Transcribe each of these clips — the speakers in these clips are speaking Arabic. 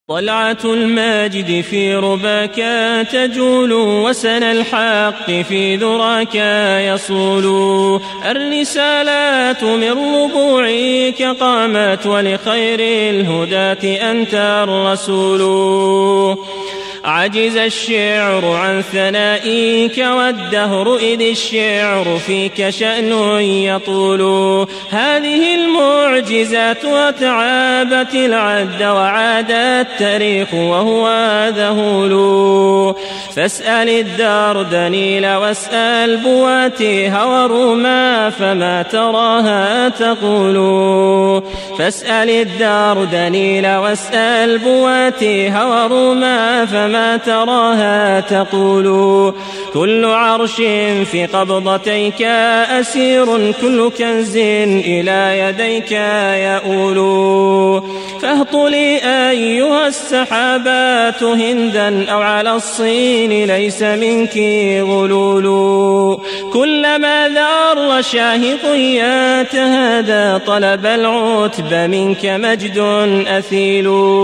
طلعة الماجد في رباك تجول، وسن الحق في ذراك يصول. الرسالات من ربوعك قامت، ولخير الهداة أنت الرسول. عجز الشعر عن ثنائك والدهر، إذ الشعر فيك شأن يطول. هذه المعجزات وتعابت العد، وعاد التاريخ وهو ذهول. فاسأل الدردنيل واسأل بواتيها وروما، فما تراها تقول. فاسأل الدردنيل واسأل بواتيها وروما، فما تراها تقول. كل عرش في قبضتيك أسير، كل كنز إلى يديك يؤول. فاهطلي أيها السحابات هندا، أو على الصين ليس منك غلول. كلما ذر شاهق يتهادى، طلب العتب منك مجد أثيل.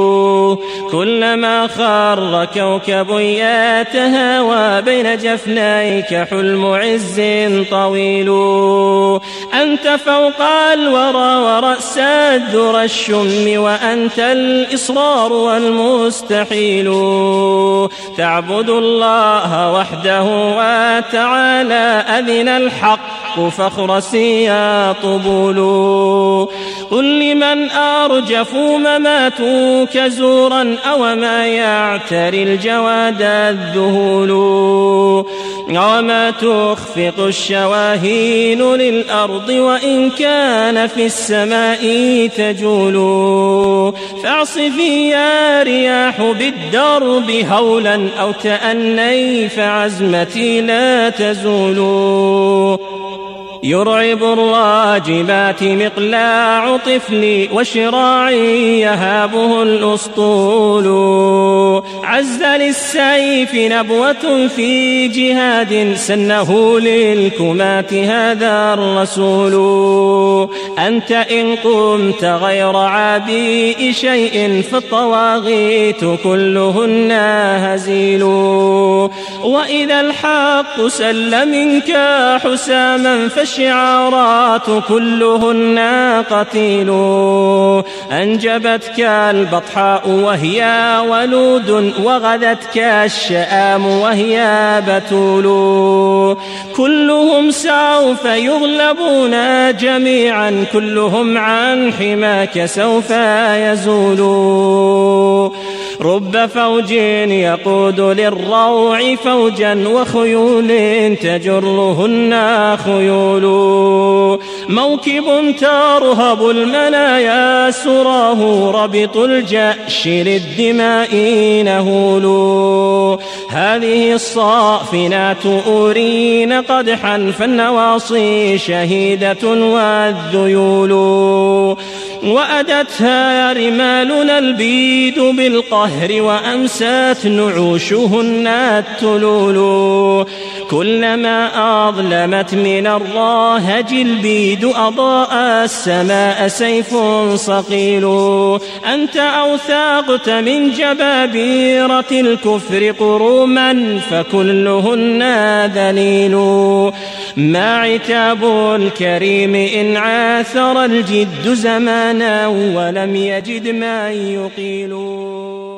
كلما خر كوكب يتهاوى، بين جفنيك حلم عز طويل. أنت فوق الورى ورأس الذرى الشم، وأنت الإصرار والمستحيل. تعبد الله وحده وتعالى، أذن الحق فاخرسي يا طبول. قل لمن أرجف مماتك زورا، أو ما يعتري الجواد الذهول. وما تخفق الشواهين للأرض، وإن كان في السماء تجول. فاعصفي يا رياح بالدرب هولا، أو تأني فعزمتي لا تزول. يرعب الراجبات مقلاع طفلي، وشراعي يهابه الأسطول. عز للسيف نبوة في جهاد، سنه للكمات هذا الرسول. أنت إن قمت غير عابئ شيء، فالطواغيت كلهن هزيل. وإذا الحق سل منك حساما، فالشعارات كلهن قتيل. أنجبتك البطحاء وهي ولود، وغدتك الشآم وهي بتول. كلهم سوف يغلبون جميعا، كلهم عن حماك سوف يزول. رب فوج يقود للروع فوجا، وخيول تجرهن خيول. موكب ترهب المنايا سراه، ربط الجأش للدماء نهول. هذه الصافنات أورين قدحا، فالنواصي شهيدة والذيول. وأدتها رمالنا البيد بالقهر، وأمسات نعوشهن التلول. كلما أظلمت من الراهج البيد، أضاء السماء سيف صقيل. أنت أوثاقت من جبابيرة الكفر قروما، فكلهن ذليل. ما عتاب الكريم إن عاثر الجد زمانا، ولم يجد ما يقيل.